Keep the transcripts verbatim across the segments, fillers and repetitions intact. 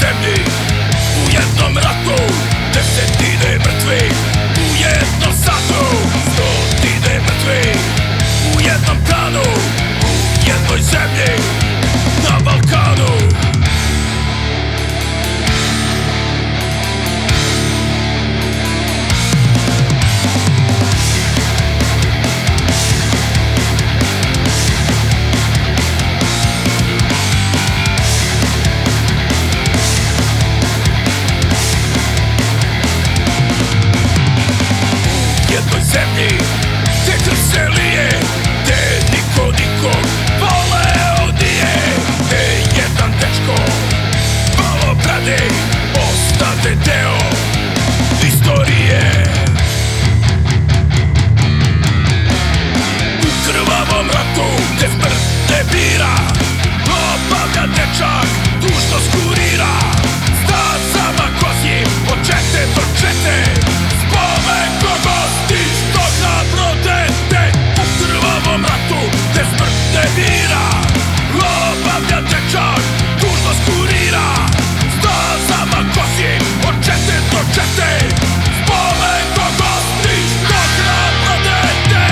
zemlji, u jednom ratu, desetine mrtvih, u jednom satu, stotine mrtvih, u jednom danu, u jednoj zemlji, na Balkanu. Zemlji, gde krv se lije, gde niko nikog voleo nije, gde jedan dečko malo brade ostade deo istorije. U krvavom ratu gde smrt ne bira, obavlja dečak dužnost kurira, stazama kozjim od čete do čete, spomen ko gosti što hrabro dete. U krvavom ratu gde smrt ne bira, obavlja dečak dužnost kurira, stazama kozjim od čete do čete, spomen ko gosti što hrabro dete.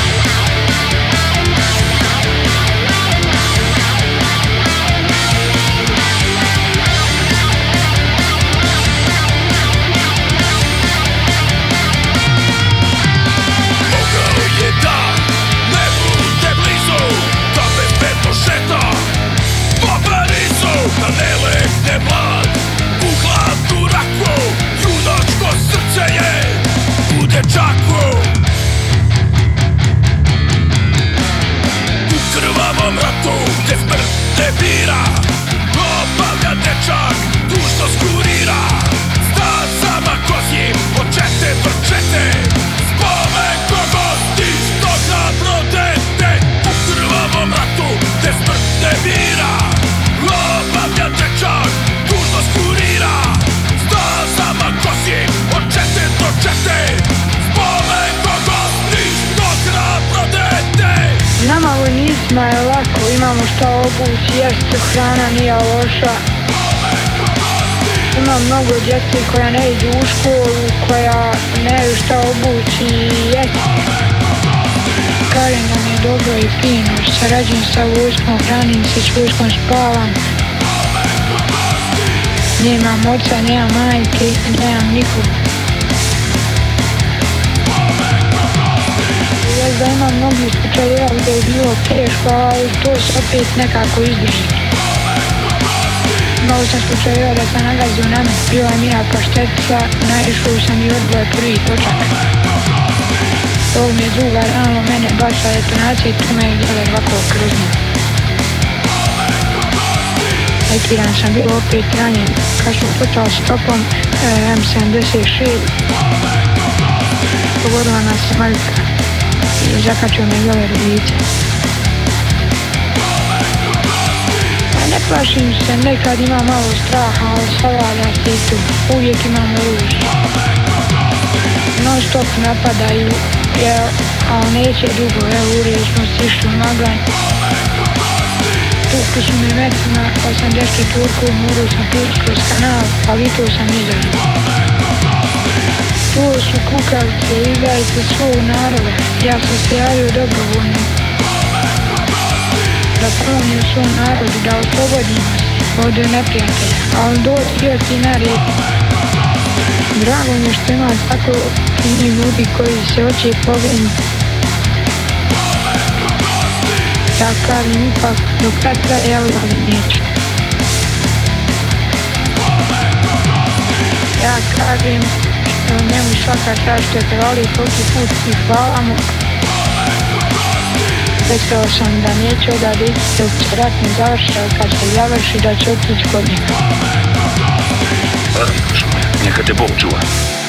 Da ne legne mlad u hladnu rakvu, junačko srce je u dečaku. U krvavom ratu gde smrt ne bira, obavlja dečak dužnost kurira, stazama kozjim od čete do čete, spomen ko gosti što hrabro dete. U krvavom ratu gde smrt ne bira, obavlja dečak dužnost kurira, stazama kozjim od čete do čete, spomen ko gosti što hrabro dete. Nama vojnicima je lako, imamo šta obući, jeste hrana nije loša. Ima mnogo djece koja ne idu u školu, koja nemaju šta obući i jesti. Kažem da mi je dobro i fino, sarađujem sa vojskom, hranim se s vojskom, spavam. Nemam oca, nemam majke, nemam nikog. Ja da imam mnogi slučajeva gdje je bilo teško, ali to se opet nekako izdrži. Imao sam slučajeva da sam nagazio na me, bila je mina paštetica, naišao sam i odboje prvi točak. Ovo mi je druga ranilo mene, baša detonacija i tu me je gdje ovako krzno. Neki dan sam bio opet ranjen, kad sam počao stopom em sedamdeset šest, pogodila nas Maljka i zakačio me gole rudice. Ne plašim se, nekad imam malo straha, ali savlada se i tu, uvijek imam oružje. Non stop napadaju, jer, ali neće dugo, evo uvijek smo stišli u Maglan. Tukli su mi metrima, osamdeset Turku, morao sam pići kroz kanal, ali i to sam izašao. To su kukavice, izdajte svog naroda, ja sam se javio dobrovoljno. Da pomognem svom narodu, da oslobodimo se od neprijatelja, ali doći još i na red. Drago mi je što ima tako fini ljudi koji se hoće pobjediti. Ja kažem ipak dok kad traje, ja ali neću. Ja kažem što njemu svaka čast što je prevali koliki put i hvala mu. Rekao sam da neću odaditi dok se rat ne završao, kad se završi da ću otići kod njega. Hvala, neka te Bog čuva.